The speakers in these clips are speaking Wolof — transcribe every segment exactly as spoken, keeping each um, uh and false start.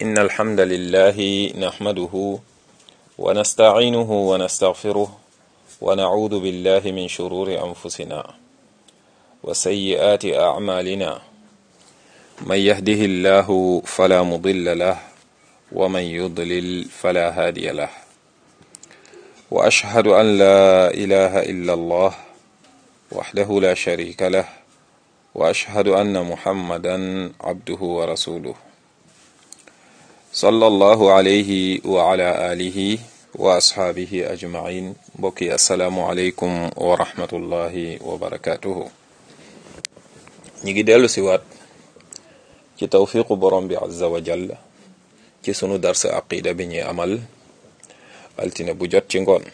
إن الحمد لله نحمده ونستعينه ونستغفره ونعوذ بالله من شرور أنفسنا وسيئات أعمالنا من يهده الله فلا مضل له ومن يضلل فلا هادي له وأشهد أن لا إله إلا الله وحده لا شريك له وأشهد أن محمدا عبده ورسوله صلى الله عليه وعلى آله وأصحابه أجمعين بكي السلام عليكم ورحمة الله وبركاته نيجي ديالو سيوات ci tawfiqu borom bi azza wa jalla ci sunu dars aqida bi ñuy amal altine bu jot ci ngoon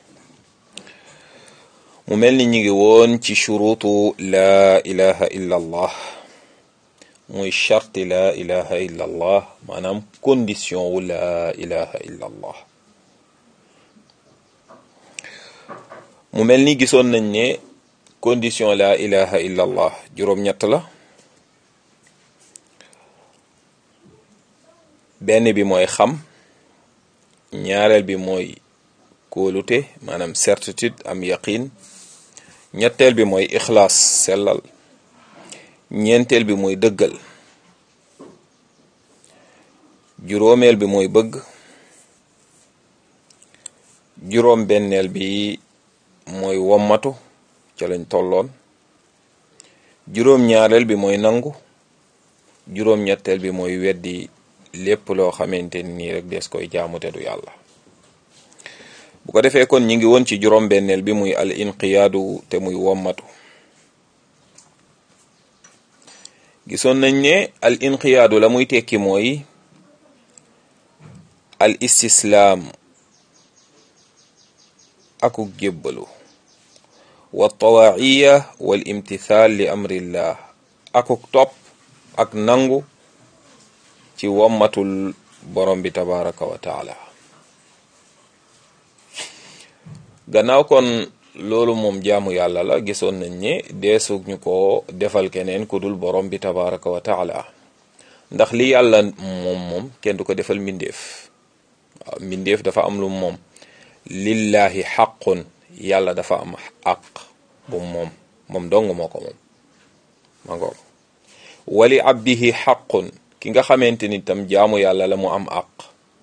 mu mel ni ñu ngi woon ci shurutu la ilaha illa allah muy charti la ilaha illa allah maanaam condition wu la ilaha illa allah mu mel ni gisoon nañ ne condition la ilaha illa allah juróom-ñett la benn bi mooy xam ñaareel bi mooy kóolute maanaam certitude am yaqin ñetteel bi mooy ixlaas sellal ñeenteel bi mooy dëggal juróomeel bi mooy bëgg juróom benneel bi mooy wommatu ca lañ tolloon juróom ñaareel bi mooy nangu juróom ñetteel bi mooy weddi lépp loo xamante nii rek des koy jaamu te du yàlla bu ko defee kon ñi ngi woon ci juróom benneel bi muy al inqiyaadu te muy wommatu gisoon nañ ne al inqiyaadu la muy tekki mooy al istislaam akuk jébbalu wa tawaiya wal imtithal li amrillah akuk topp ak nangu ci wommatul borom bi tabaraka wa taala gannaaw kon loolu moom jaamu yàlla la gisoon nañ ne deesug ñu ko defal keneen ku dul borom bi tabaraka wa taala ndax li yàlla moom moom kenn du ko defal mbindeef waaw mbindeef dafa am lu moom lillahi xaqun yàlla dafa am àq bu moom moom dong moo ko moom ma ngoog wali abdihi xaqun ki nga xamante ni tam jaamu yàlla la mu am àq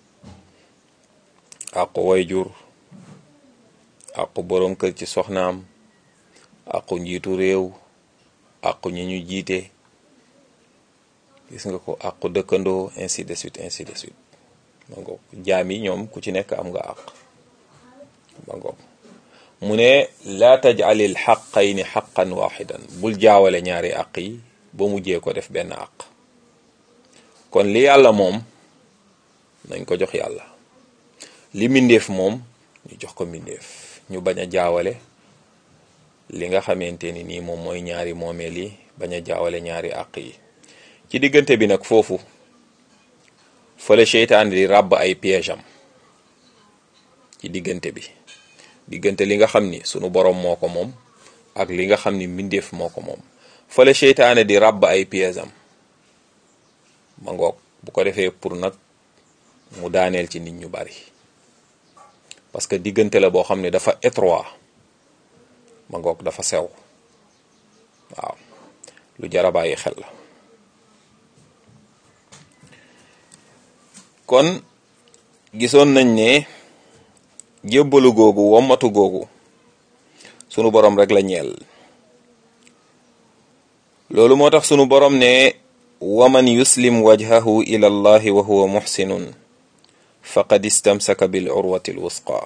àqu wayjur àqu borom kër ci soxnaam àqu njiitu réew àqu ñi ñu jiite gis nga ko àqu dëkkandoo ainsi de suite ainsi de suite ma ngoog jaam yi ñoom ku ci nekk am nga àq ma ngoog mu ne laa tajalil xaqayni xaqan waxidan bul jaawale ñaari àq yi ba mujjee ko def benn àq kon li yàlla moom nañ ko jox yàlla li mbindeef moom ñu jox ko mbindeef ñu bañ a jaawale li nga xamante ni nii moom mooy ñaari moomeel yi bañ a jaawale ñaari àq yi ci diggante bi nag foofu fële seytaan di ràbb ay piège am ci diggante bi diggante li nga xam ni sunu borom moo ko moom ak li nga xam ni mbindeef moo ko moom fële seytaane di ràbb ay piège am ma ngoog bu ko defee pour nag mu daaneel ci nit ñu bari parce que diggante la boo xam ne dafa étroit ma ngoog dafa sew waaw lu jara bàyyi xel la kon gisoon nañ ne jébbalu googu wommatu googu sunu borom rek la ñeel loolu moo tax sunu borom ne waman yuslim wajhahu ila allahi wa huwa muhsinun faqad istamsaka bil urwati al wusqa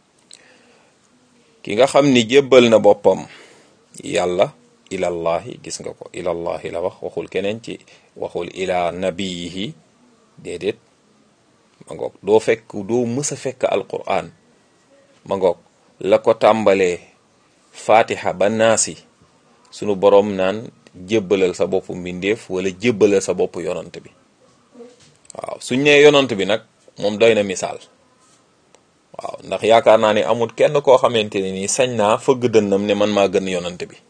ki nga xam ni jébbal na boppam yàlla ilallahi gis nga ko ilallahi la wax waxul keneen ci waxul ila nabiyihi déedéet ma ngoog doo fekk doo mës a fekk alquran ma ngoog la ko tàmbalee fatiha ba naasi sunu borom naan jébbalal sa bopp mbindeef wala jébbalal sa bopp yonant bi waaw suñ nee yonant bi nag moom doy na misaal waaw ndax yaakaar naa ne amul kenn koo xamante ne nii sañ naa fëgg dënnam ne man maa gën yonant bi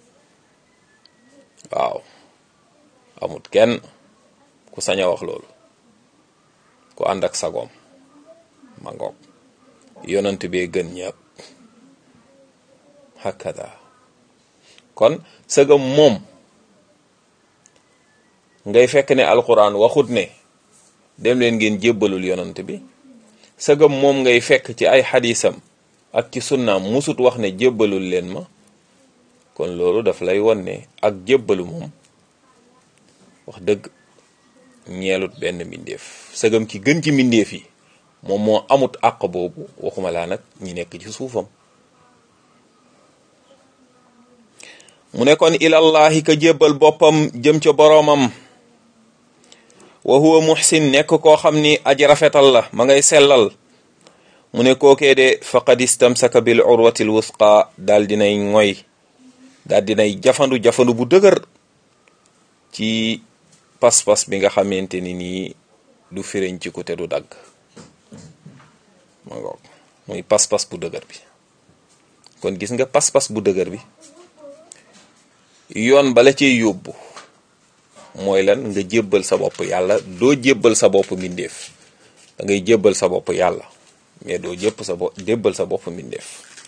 waaw amul kenn ku sañ a wax loolu ànd ak sagoom ma ngoog yonent bee gën ñëpp hakada kon sëgam moom ngay fekk ne alquran waxut ne dem leen ngeen jébbalul yonent bi sëgam moom ngay fekk ci ay xadisam ak ci sunnaam musut wax ne jébbalul leen ma kon loolu daf lay won ne ak jébbalu moom wax dëgg ñeelut benn mbindeef sëgam ki gën ci mbindeef yi moom moo amut àq boobu waxuma laa nag ñi nekk ci suufam mu ne kon ilallahi ka jébbal boppam jëm ca boroomam wa huwa muhsin nekk koo xam ni aji rafetal la ma ngay sellal mu ne kookee de faqad istamsaka bil urwatil wusqa daal dinay ngoy daal dinay jafandu jafandu bu dëgër ci pas-pas bi nga xamante ni nii du firiñ ci ku te du dagg ma ngoog muy pas-pas bu dëgër bi kon gis nga pas-pas bu dëgër bi yoon bala cee yóbbu mooy lan nga jébbal sa bopp yàlla doo jébbal sa bopp mbindeef da ngay jébbal sa bopp yàlla mais doo jëpp sa bopp jébbal sa bopp mbindeef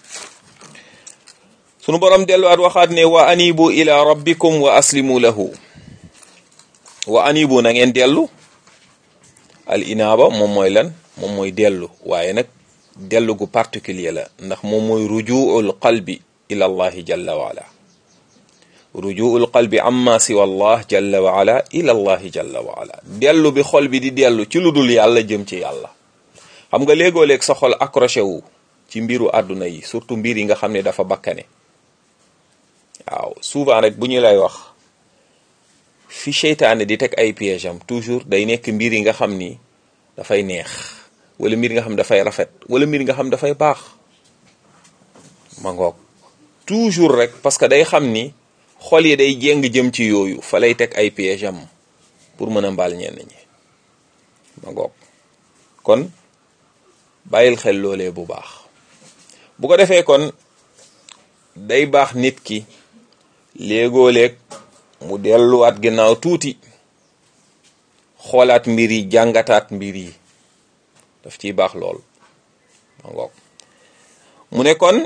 sunu borom delluwaat waxaat ne wa anibu ila rabbikum wa aslimu lahu wa anibu na ngeen dellu al inaaba moom mooy lan moom mooy dellu waaye nag dellu gu particulier la ndax moom mooy rujuul qalbi ila allahi jalla wa ala rujuul qalbi amma siwa allah jalla wa ala ila allahi jalla wa ala dellu bi xol bi di dellu ci lu dul yàlla jëm ci yàlla xam nga léegoo léeg sa xol accroché wu ci mbiru àdduna yi surtout mbir yi nga xam ne dafa bakkane waaw souvent rek bu ñu lay wax fi seytaane di teg ay piège am toujours day nekk mbir yi nga xam ni dafay neex wala mbir nga xam dafay rafet wala mbir nga xam dafay baax ma ngoog toujours rek parce que day xam ni xol yi day jéng jëm ci yooyu fa lay teg ay piège am pour mën a mbaal ñenn ñi ma ngoog kon bàyyil xel loolee bu baax bu ko defee kon day baax nit ki léegoo léeg mu delluwaat ginnaaw tuuti xoolaat mbir yi jàngataat mbir yi daf ciy baax lool ma ngoog mu ne kon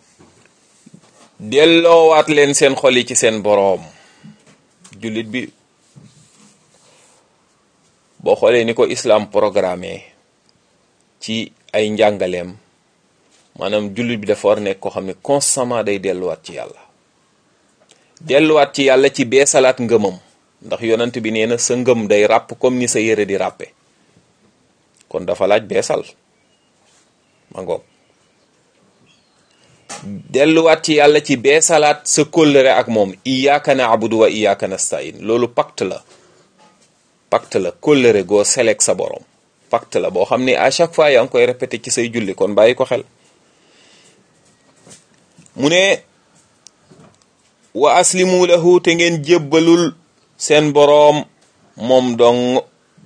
delloowaat leen seen xol yi ci seen boroom jullit bi boo xoolee ni ko islam programmé ci ay njàngaleem maanaam jullit bi dafa war nekk koo xam ne constamment day delluwaat ci yàlla delluwaat ci yàlla ci beesalaat ngëmam ndax yonent bi nee na sa ngëm day ràpp comme ni sa yére di ràppe kon dafa laaj beesal ma ngoog delluwaat ci yàlla ci beesalaat sa kóllëre ak moom iyyaka na'budu wa iyyaka nasta'in loolu pacte la pacte la kóllëre goo selek sa borom pacte la boo xam ne à chaque fois yaa ngi koy répété ci say julli kon bàyyi ko xel mu ne wa aslimu lahu te ngeen jébbalul seen boroom moom dong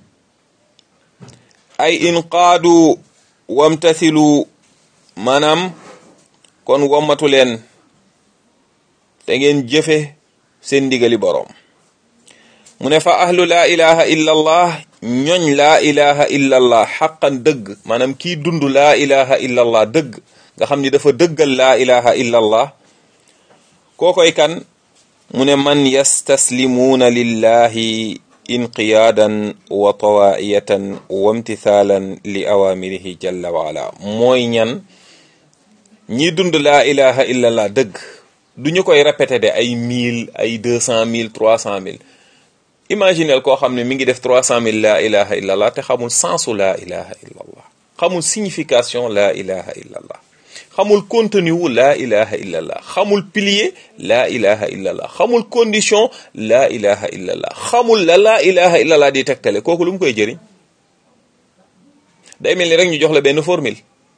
ay inqaadu wamtathilu maanaam kon wommatu leen te ngeen jëfe seen ndigali boroom mu ne fa ahlu laa ilaha illa allah ñoñ laa ilaha illa allah xaqan dëgg maanaam kii dund laa ilaha illa allah dëgg nga xam ni dafa dëggal laa ilaha illa allah kookoy kan mu ne man yastaslimuuna lillahi inqiyaadan wa tawaiyatan wa imtithaalan li awamirihi jalla wa ala mooy ñan ñi dund laa ilaha illa allah dëgg du ñu koy répété de ay mille ay deux cent mille trois cent mille imaginel koo xam ne mi ngi def trois cent mille laa ilaha illa allah te xamul sensu laa ilaha illa allah xamul signification laa ilaha illa allah xamul contenu wu laa ilaha illa allah xamul pilier laa ilaha illa allah xamul condition laa ilaha illa allah xamul la laa ilaha illa allah di tegtale kooku lu mu koy jëriñ day mel ni rek ñu jox la benn formule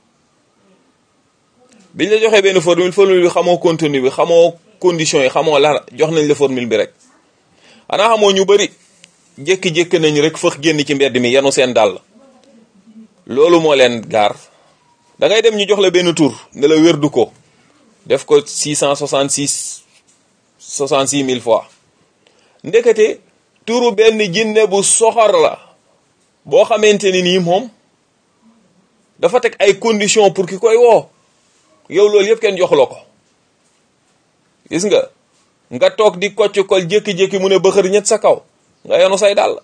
biñ la joxee benn formule formule bi xamoo contenu bi xamoo condition yi xamoo la jox nañ la formule bi rek xanaa xamoo ñu bari jékki-jékki nañ rek fëx génn ci mbedd mi yanu seen dàll loolu moo leen gaar da ngay dem ñu jox la benn tur ne la wérdu ko def ko six cent soixante-six soixante-six mille fois ndekete turu benn jinne bu soxor la boo xamante ni nii moom dafa teg ay conditions pour ki koy woo yow loolu yëpp kenn joxu la ko. gis nga nga toog di kocc kol jékki-jékki mu ne bëxër ñett sa kaw nga yenu say dàll.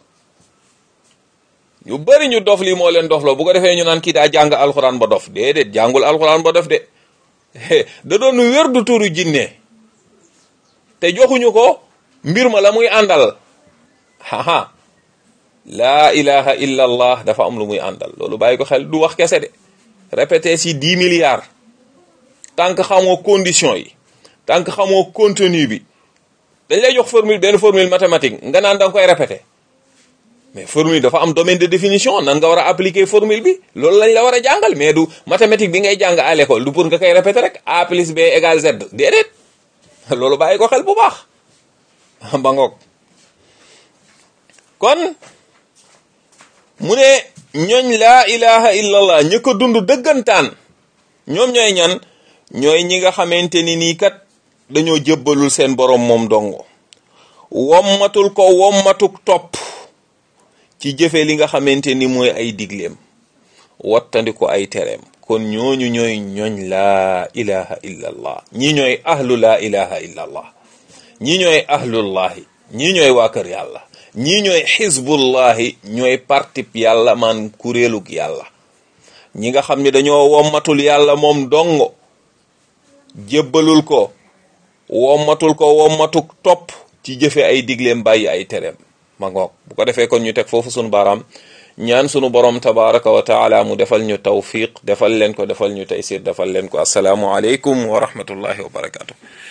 ñu bari ñu dof lii moo leen dof la bu ko defee ñu naan kii daa jàng alxuraan ba dof déedéet jàngul alxuraan ba dof de da doon wér du turu jinne te joxuñu ko mbir ma la muy àndal. haha laa ilaha illa allah dafa am lu muy àndal loolu bàyyi ko xel du wax kese de répété si dix milliards tant que xamoo condition yi tant que xamoo contenu bi dañ lay jox formule benn formule mathématique nga naan da nga koy répété mais formule dafa am domaine de définition nan nga war a appliquer formule bi loolu lañ la war a jàngal mais du mathématique bi ngay jàng à l'école du pour nga koy répété rek a plus b égale z déedéet loolu bàyyi ko xel bu baax ba ngoog. kon mu ne ñooñ laa ilaha illallah ñi ko dund dëggantaan ñoom ñooy ñan ñooy ñi nga xamante ni nii kat dañoo jëbbalul seen borom moom dongo wommatul ko wommatuk topp ci jëfe li nga xamante ni mooy ay digleem wattandi ko ay tereem. kon ñooñu ñooy ñooñ laa ilaha illallah ñi ñooy ahlu laa ilaha illallah ñi ñooy ahlullahi ñi ñooy waa kër yàlla ñii ñooy xizbullahi ñooy partib yàlla man kuréelug yàlla ñi nga xam ne dañoo wommatul yàlla moom dongo jébbalul ko wommatul ko wommatuk topp ci jëfe ay digleem bàyyi ay tereem ma ngoog. bu ko defee kon ñu teg foofu sunu baaraam ñaan sunu borom tabaraka wa taala mu defal ñu tawfiq defal leen ko defal ñu taysir defal leen ko. asalaamu aleykum wa rahmatullahi wa barakatuh.